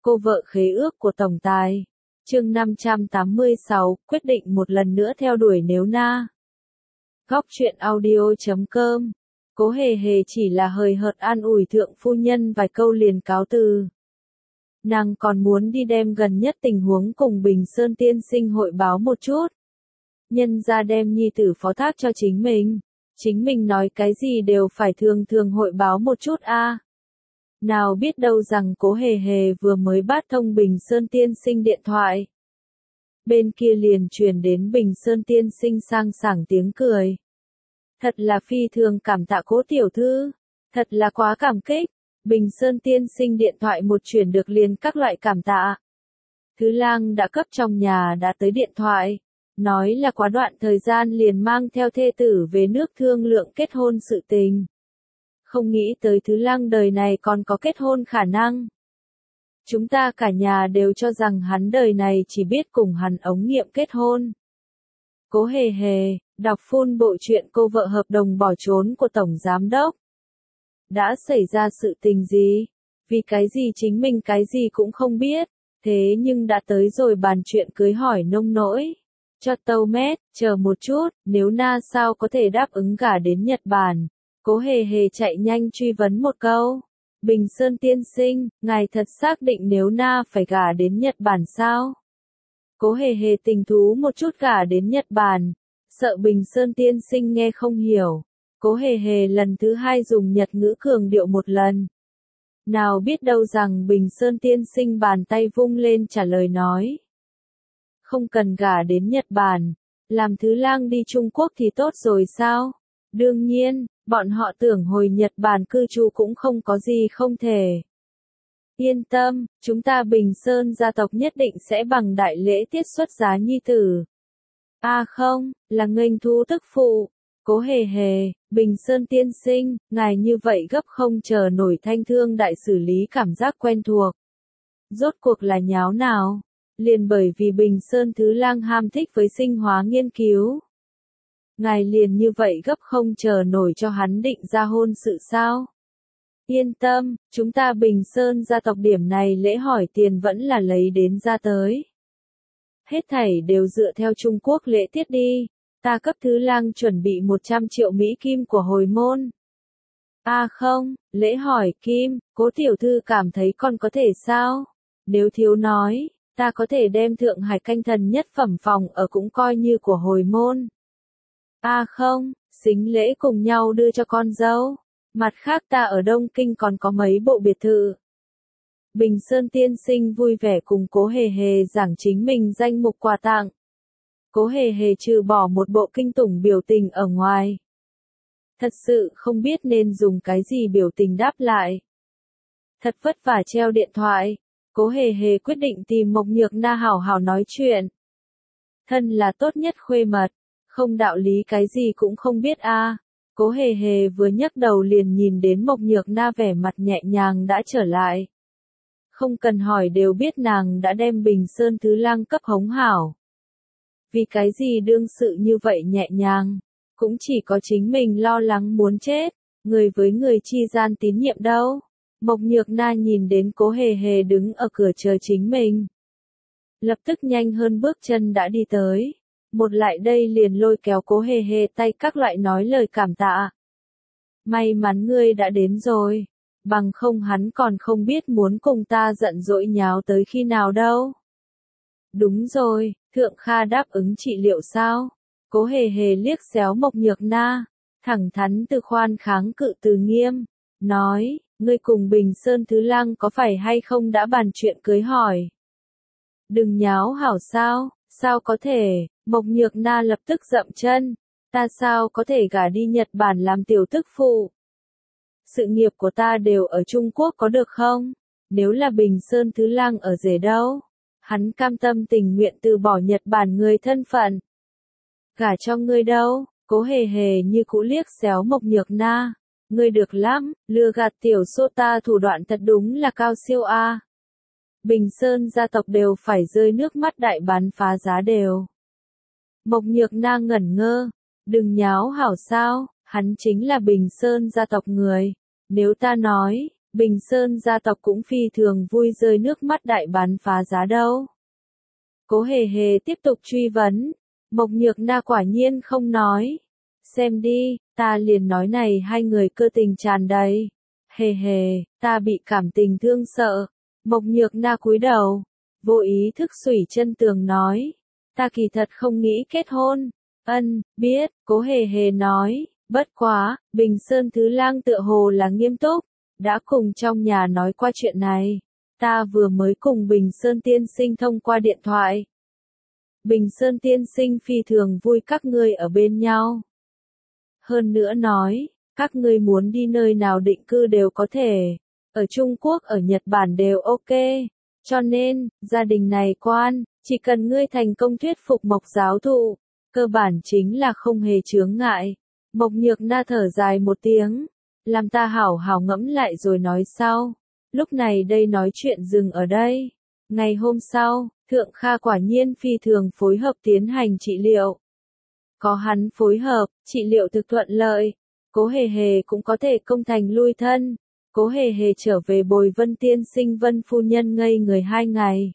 Cô vợ khế ước của tổng tài. Chương 586, quyết định một lần nữa theo đuổi nếu na. Góc truyện audio.com. Cố Hề Hề chỉ là hời hợt an ủi thượng phu nhân vài câu liền cáo từ. Nàng còn muốn đi đem gần nhất tình huống cùng Bình Sơn tiên sinh hội báo một chút. Nhân ra đem nhi tử phó thác cho chính mình. Chính mình nói cái gì đều phải thường thường hội báo một chút a. Nào biết đâu rằng Cố Hề Hề vừa mới bắt thông Bình Sơn tiên sinh điện thoại. Bên kia liền truyền đến Bình Sơn tiên sinh sang sảng tiếng cười. Thật là phi thường cảm tạ Cố tiểu thư. Thật là quá cảm kích. Bình Sơn tiên sinh điện thoại một truyền được liền các loại cảm tạ. Thứ lang đã cấp trong nhà đã tới điện thoại. Nói là quá đoạn thời gian liền mang theo thê tử về nước thương lượng kết hôn sự tình. Không nghĩ tới Thứ lang đời này còn có kết hôn khả năng. Chúng ta cả nhà đều cho rằng hắn đời này chỉ biết cùng hắn ống nghiệm kết hôn. Cố Hề Hề, đọc full bộ truyện cô vợ hợp đồng bỏ trốn của Tổng Giám Đốc. Đã xảy ra sự tình gì? Vì cái gì chính mình cái gì cũng không biết. Thế nhưng đã tới rồi bàn chuyện cưới hỏi nông nỗi. Cho tâu mét, chờ một chút, nếu na sao có thể đáp ứng gả đến Nhật Bản. Cố Hề Hề chạy nhanh truy vấn một câu. Bình Sơn tiên sinh, ngài thật xác định nếu na phải gả đến Nhật Bản sao? Cố Hề Hề tình thú một chút gả đến Nhật Bản. Sợ Bình Sơn tiên sinh nghe không hiểu. Cố Hề Hề lần thứ hai dùng Nhật ngữ cường điệu một lần. Nào biết đâu rằng Bình Sơn tiên sinh bàn tay vung lên trả lời nói. Không cần gả đến Nhật Bản. Làm Thứ lang đi Trung Quốc thì tốt rồi sao? Đương nhiên, bọn họ tưởng hồi Nhật Bản cư trú cũng không có gì không thể. Yên tâm, chúng ta Bình Sơn gia tộc nhất định sẽ bằng đại lễ tiết xuất giá nhi tử. Không, là nghênh thu tức phụ. Cố Hề Hề, Bình Sơn tiên sinh, ngài như vậy gấp không chờ nổi thanh thương đại xử lý cảm giác quen thuộc. Rốt cuộc là nháo nào? Liền bởi vì Bình Sơn Thứ lang ham thích với sinh hóa nghiên cứu. Ngài liền như vậy gấp không chờ nổi cho hắn định ra hôn sự sao? Yên tâm, chúng ta Bình Sơn gia tộc điểm này lễ hỏi tiền vẫn là lấy đến ra tới. Hết thảy đều dựa theo Trung Quốc lễ tiết đi. Ta cấp Thứ lang chuẩn bị 100 triệu Mỹ Kim của hồi môn. Không, lễ hỏi Kim, Cố tiểu thư cảm thấy con có thể sao? Nếu thiếu nói, ta có thể đem Thượng Hải canh thần nhất phẩm phòng ở cũng coi như của hồi môn. Không, xính lễ cùng nhau đưa cho con dâu. Mặt khác ta ở Đông Kinh còn có mấy bộ biệt thự. Bình Sơn tiên sinh vui vẻ cùng Cố Hề Hề giảng chính mình danh mục quà tặng. Cố Hề Hề trừ bỏ một bộ kinh tủng biểu tình ở ngoài. Thật sự không biết nên dùng cái gì biểu tình đáp lại. Thật vất vả treo điện thoại. Cố Hề Hề quyết định tìm Mộc Nhược Na hảo hảo nói chuyện. Thân là tốt nhất khuê mật. Không đạo lý cái gì cũng không biết Cố Hề Hề vừa nhấc đầu liền nhìn đến Mộc Nhược Na vẻ mặt nhẹ nhàng đã trở lại. Không cần hỏi đều biết nàng đã đem Bình Sơn Thứ lang cấp hống hảo. Vì cái gì đương sự như vậy nhẹ nhàng, cũng chỉ có chính mình lo lắng muốn chết, người với người chi gian tín nhiệm đâu. Mộc Nhược Na nhìn đến Cố Hề Hề đứng ở cửa chờ chính mình. Lập tức nhanh hơn bước chân đã đi tới. Một lại đây liền lôi kéo Cố Hề Hề tay các loại nói lời cảm tạ. May mắn ngươi đã đến rồi. Bằng không hắn còn không biết muốn cùng ta giận dỗi nháo tới khi nào đâu. Đúng rồi, Thượng Kha đáp ứng trị liệu sao? Cố Hề Hề liếc xéo Mộc Nhược Na. Thẳng thắn từ khoan kháng cự từ nghiêm. Nói, ngươi cùng Bình Sơn Thứ lang có phải hay không đã bàn chuyện cưới hỏi? Đừng nháo hảo sao? Sao có thể? Mộc Nhược Na lập tức dậm chân. Ta sao có thể gả đi Nhật Bản làm tiểu tức phụ? Sự nghiệp của ta đều ở Trung Quốc có được không? Nếu là Bình Sơn Thứ lang ở rể đâu? Hắn cam tâm tình nguyện từ bỏ Nhật Bản người thân phận. Gả cho ngươi đâu? Cố Hề Hề như cũ liếc xéo Mộc Nhược Na. Ngươi được lắm, lừa gạt tiểu sô ta thủ đoạn thật đúng là cao siêu Bình Sơn gia tộc đều phải rơi nước mắt đại bán phá giá đều. Mộc Nhược Na ngẩn ngơ. Đừng nháo hảo sao, hắn chính là Bình Sơn gia tộc người. Nếu ta nói, Bình Sơn gia tộc cũng phi thường vui rơi nước mắt đại bán phá giá đâu. Cố Hề Hề tiếp tục truy vấn, Mộc Nhược Na quả nhiên không nói. Xem đi, ta liền nói này hai người cơ tình tràn đầy. Hề hề, ta bị cảm tình thương sợ. Mộc Nhược Na cúi đầu, vô ý thức xủy chân tường nói, ta kỳ thật không nghĩ kết hôn. Biết, Cố Hề Hề nói, bất quá, Bình Sơn Thứ Lang tựa hồ là nghiêm túc, đã cùng trong nhà nói qua chuyện này. Ta vừa mới cùng Bình Sơn tiên sinh thông qua điện thoại. Bình Sơn tiên sinh phi thường vui các ngươi ở bên nhau. Hơn nữa nói, các ngươi muốn đi nơi nào định cư đều có thể. Ở Trung Quốc, ở Nhật Bản đều ok. Cho nên, gia đình này quan, chỉ cần ngươi thành công thuyết phục Mộc giáo thụ, cơ bản chính là không hề chướng ngại. Mộc Nhược Na thở dài một tiếng, làm ta hảo hảo ngẫm lại rồi nói sau. Lúc này đây nói chuyện dừng ở đây. Ngày hôm sau, Thượng Kha quả nhiên phi thường phối hợp tiến hành trị liệu. Có hắn phối hợp, trị liệu thực thuận lợi. Cố Hề Hề cũng có thể công thành lui thân. Cố Hề Hề trở về bồi Vân tiên sinh Vân phu nhân ngây người 2 ngày.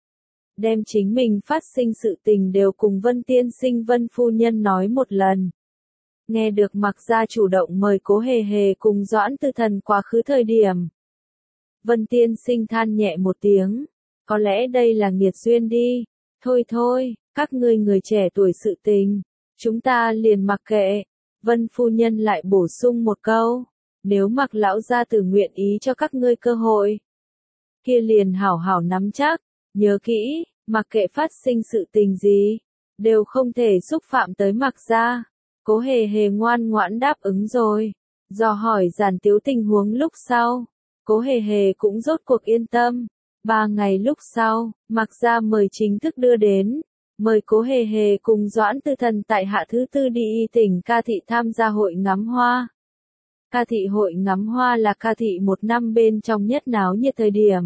Đem chính mình phát sinh sự tình đều cùng Vân tiên sinh Vân phu nhân nói một lần. Nghe được Mạc gia chủ động mời Cố Hề Hề cùng Doãn Tư Thần quá khứ thời điểm. Vân tiên sinh than nhẹ một tiếng. Có lẽ đây là nghiệt duyên đi. Thôi, các ngươi người trẻ tuổi sự tình. Chúng ta liền mặc kệ. Vân phu nhân lại bổ sung một câu. Nếu Mạc lão gia tử nguyện ý cho các ngươi cơ hội, kia liền hảo hảo nắm chắc. Nhớ kỹ, mặc kệ phát sinh sự tình gì, đều không thể xúc phạm tới Mạc gia. Cố Hề Hề ngoan ngoãn đáp ứng rồi. Do hỏi giản tiếu tình huống lúc sau, Cố Hề Hề cũng rốt cuộc yên tâm. 3 ngày lúc sau, Mạc gia mời chính thức đưa đến. Mời Cố Hề Hề cùng Doãn Tư Thần tại hạ thứ tư đi tỉnh Ca Thị tham gia hội ngắm hoa. Ca Thị hội ngắm hoa là Ca Thị một năm bên trong nhất náo nhiệt thời điểm.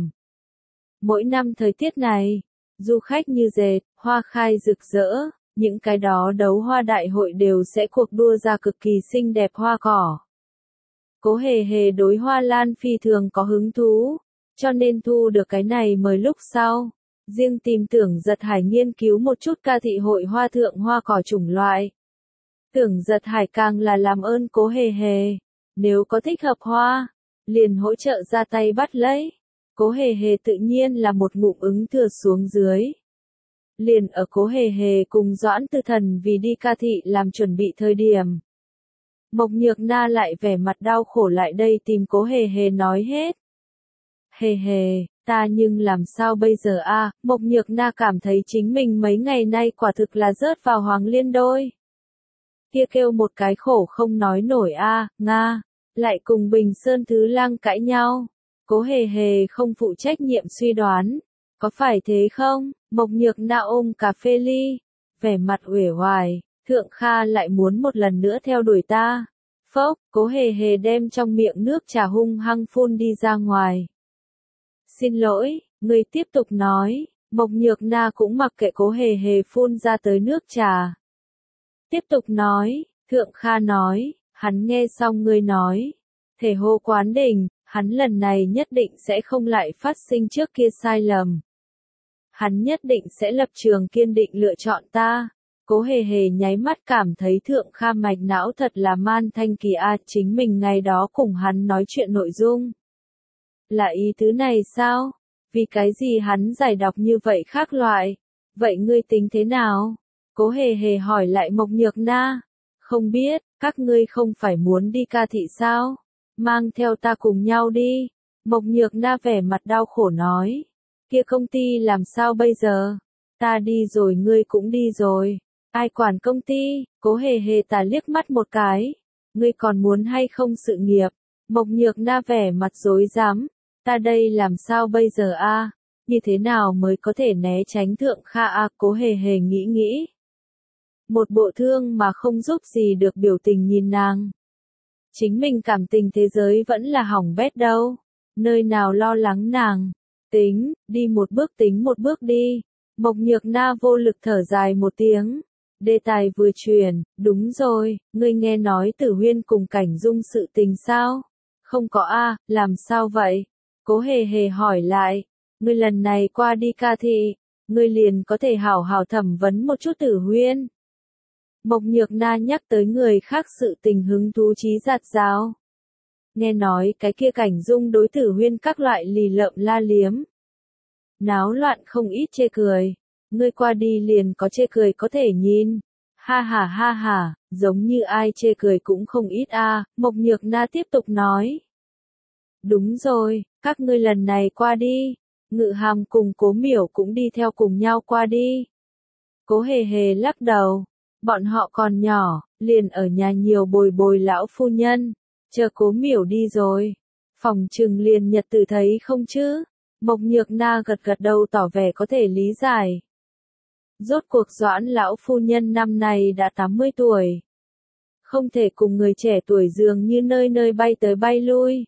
Mỗi năm thời tiết này, du khách như dệt, hoa khai rực rỡ, những cái đó đấu hoa đại hội đều sẽ cuộc đua ra cực kỳ xinh đẹp hoa cỏ. Cố Hề Hề đối hoa lan phi thường có hứng thú, cho nên thu được cái này mời lúc sau. Riêng tìm Tưởng Giật Hải nghiên cứu một chút Ca Thị hội hoa thượng hoa cỏ chủng loại. Tưởng Giật Hải càng là làm ơn Cố Hề Hề, nếu có thích hợp hoa, liền hỗ trợ ra tay bắt lấy. Cố Hề Hề tự nhiên là một ngụm ứng thừa xuống dưới. Liền ở Cố Hề Hề cùng Doãn Tư Thần vì đi Ca Thị làm chuẩn bị thời điểm. Mộc Nhược Na lại vẻ mặt đau khổ lại đây tìm Cố Hề Hề nói hết. Hề hề, ta nhưng làm sao bây giờ a? Mộc Nhược Na cảm thấy chính mình mấy ngày nay quả thực là rớt vào Hoàng Liên đôi. Kia kêu một cái khổ không nói nổi a, Nga, lại cùng Bình Sơn Thứ Lang cãi nhau. Cố Hề Hề không phụ trách nhiệm suy đoán, có phải thế không? Mộc Nhược Na ôm cà phê ly, vẻ mặt uể oải, Thượng Kha lại muốn một lần nữa theo đuổi ta. Phốc, Cố Hề Hề đem trong miệng nước trà hung hăng phun đi ra ngoài. Xin lỗi, người tiếp tục nói. Mộc Nhược Na cũng mặc kệ Cố Hề Hề phun ra tới nước trà. Tiếp tục nói, Thượng Kha nói, hắn nghe xong ngươi nói. Thể hồ quán đỉnh, hắn lần này nhất định sẽ không lại phát sinh trước kia sai lầm. Hắn nhất định sẽ lập trường kiên định lựa chọn ta. Cố Hề Hề nháy mắt cảm thấy Thượng Kha mạch não thật là man thanh kỳ a, chính mình ngày đó cùng hắn nói chuyện nội dung. Là ý tứ này sao? Vì cái gì hắn giải đọc như vậy khác loại? Vậy ngươi tính thế nào? Cố Hề Hề hỏi lại Mộc Nhược Na. Không biết, các ngươi không phải muốn đi Ca Thị sao? Mang theo ta cùng nhau đi. Mộc Nhược Na vẻ mặt đau khổ nói. Kia công ty làm sao bây giờ? Ta đi rồi ngươi cũng đi rồi. Ai quản công ty? Cố Hề Hề ta liếc mắt một cái. Ngươi còn muốn hay không sự nghiệp? Mộc Nhược Na vẻ mặt rối rắm. Ta đây làm sao bây giờ a? Như thế nào mới có thể né tránh Thượng Kha a? Cố Hề Hề nghĩ. Một bộ thương mà không giúp gì được biểu tình nhìn nàng. Chính mình cảm tình thế giới vẫn là hỏng bét đâu. Nơi nào lo lắng nàng. Tính, đi một bước tính một bước đi. Mộc Nhược Na vô lực thở dài một tiếng. Đề tài vừa chuyển, đúng rồi, ngươi nghe nói Tử Huyên cùng Cảnh Dung sự tình sao? Không có a, làm sao vậy? Cố hề hề hỏi lại, ngươi lần này qua đi ca thị, ngươi liền có thể hảo hảo thẩm vấn một chút Tử Huyên. Mộc Nhược Na nhắc tới người khác sự tình hứng thú chí giạt giáo. Nghe nói cái kia Cảnh Dung đối Tử Huyên các loại lì lợm la liếm. Náo loạn không ít chê cười, ngươi qua đi liền có chê cười có thể nhìn. Ha ha, giống như ai chê cười cũng không ít a. Mộc Nhược Na tiếp tục nói. Đúng rồi, các ngươi lần này qua đi, Ngự Hàm cùng Cố Miểu cũng đi theo cùng nhau qua đi. Cố hề hề lắc đầu, bọn họ còn nhỏ, liền ở nhà nhiều bồi bồi lão phu nhân, chờ Cố Miểu đi rồi. Phòng trừng liền nhật tử thấy không chứ? Mộc Nhược Na gật gật đầu tỏ vẻ có thể lý giải. Rốt cuộc Doãn lão phu nhân năm nay đã 80 tuổi. Không thể cùng người trẻ tuổi dường như nơi nơi bay tới bay lui.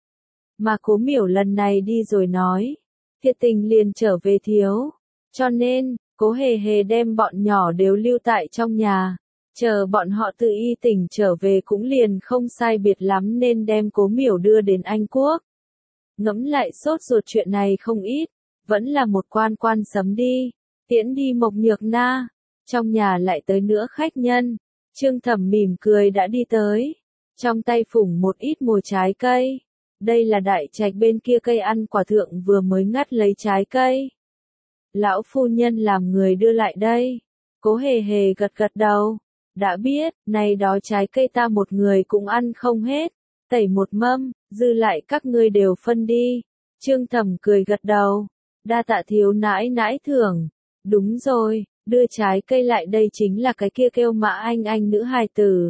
Mà Cố Miểu lần này đi rồi nói, thiệt tình liền trở về thiếu. Cho nên, Cố hề hề đem bọn nhỏ đều lưu tại trong nhà. Chờ bọn họ tự y tỉnh trở về cũng liền không sai biệt lắm nên đem Cố Miểu đưa đến Anh Quốc. Ngẫm lại sốt ruột chuyện này không ít, vẫn là một quan quan sấm đi, tiễn đi Mộc Nhược Na. Trong nhà lại tới nữa khách nhân, Trương Thẩm mỉm cười đã đi tới, trong tay phủng một ít mồi trái cây. Đây là đại trạch bên kia cây ăn quả thượng vừa mới ngắt lấy trái cây. Lão phu nhân làm người đưa lại đây. Cố hề hề gật gật đầu. Đã biết, này đó trái cây ta một người cũng ăn không hết. Tẩy một mâm, dư lại các ngươi đều phân đi. Trương Thẩm cười gật đầu. Đa tạ thiếu nãi nãi thưởng. Đúng rồi, đưa trái cây lại đây chính là cái kia kêu Mã Anh nữ hài tử.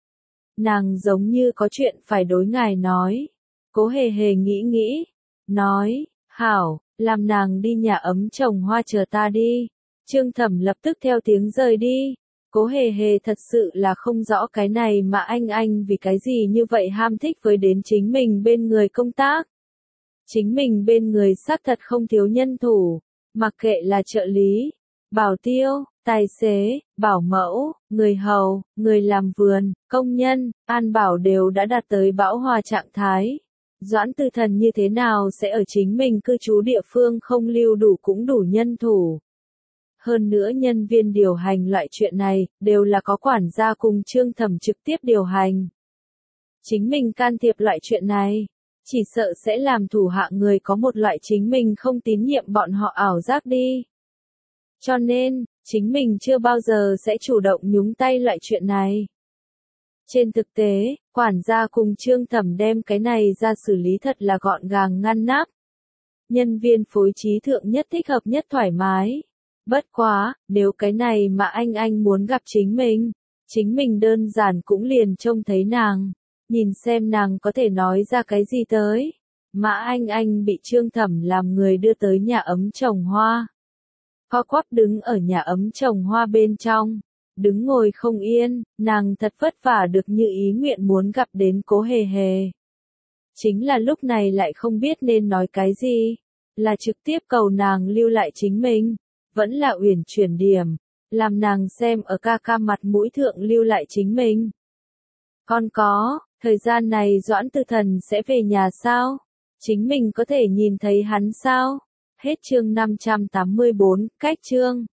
Nàng giống như có chuyện phải đối ngài nói. Cố hề hề nghĩ, nói, hảo, làm nàng đi nhà ấm trồng hoa chờ ta đi. Trương Thẩm lập tức theo tiếng rời đi. Cố hề hề thật sự là không rõ cái này mà anh vì cái gì như vậy ham thích với đến chính mình bên người công tác. Chính mình bên người xác thật không thiếu nhân thủ, mặc kệ là trợ lý, bảo tiêu, tài xế, bảo mẫu, người hầu, người làm vườn, công nhân, an bảo đều đã đạt tới bão hòa trạng thái. Doãn Tư Thần như thế nào sẽ ở chính mình cư trú địa phương không lưu đủ cũng đủ nhân thủ. Hơn nữa nhân viên điều hành loại chuyện này, đều là có quản gia cùng Trương Thẩm trực tiếp điều hành. Chính mình can thiệp loại chuyện này, chỉ sợ sẽ làm thủ hạ người có một loại chính mình không tín nhiệm bọn họ ảo giác đi. Cho nên, chính mình chưa bao giờ sẽ chủ động nhúng tay loại chuyện này. Trên thực tế, quản gia cùng Trương Thẩm đem cái này ra xử lý thật là gọn gàng ngăn nắp. Nhân viên phối trí thượng nhất thích hợp nhất thoải mái. Bất quá, nếu cái này mà anh muốn gặp chính mình đơn giản cũng liền trông thấy nàng, nhìn xem nàng có thể nói ra cái gì tới. Mà anh bị Trương Thẩm làm người đưa tới nhà ấm trồng hoa. Ho quắp đứng ở nhà ấm trồng hoa bên trong, đứng ngồi không yên, nàng thật vất vả được như ý nguyện muốn gặp đến Cố hề hề. Chính là lúc này lại không biết nên nói cái gì, là trực tiếp cầu nàng lưu lại chính mình. Vẫn là uyển chuyển điểm, làm nàng xem ở ca ca mặt mũi thượng lưu lại chính mình. Còn có, thời gian này Doãn Tư Thần sẽ về nhà sao? Chính mình có thể nhìn thấy hắn sao? Hết chương 584, cách chương.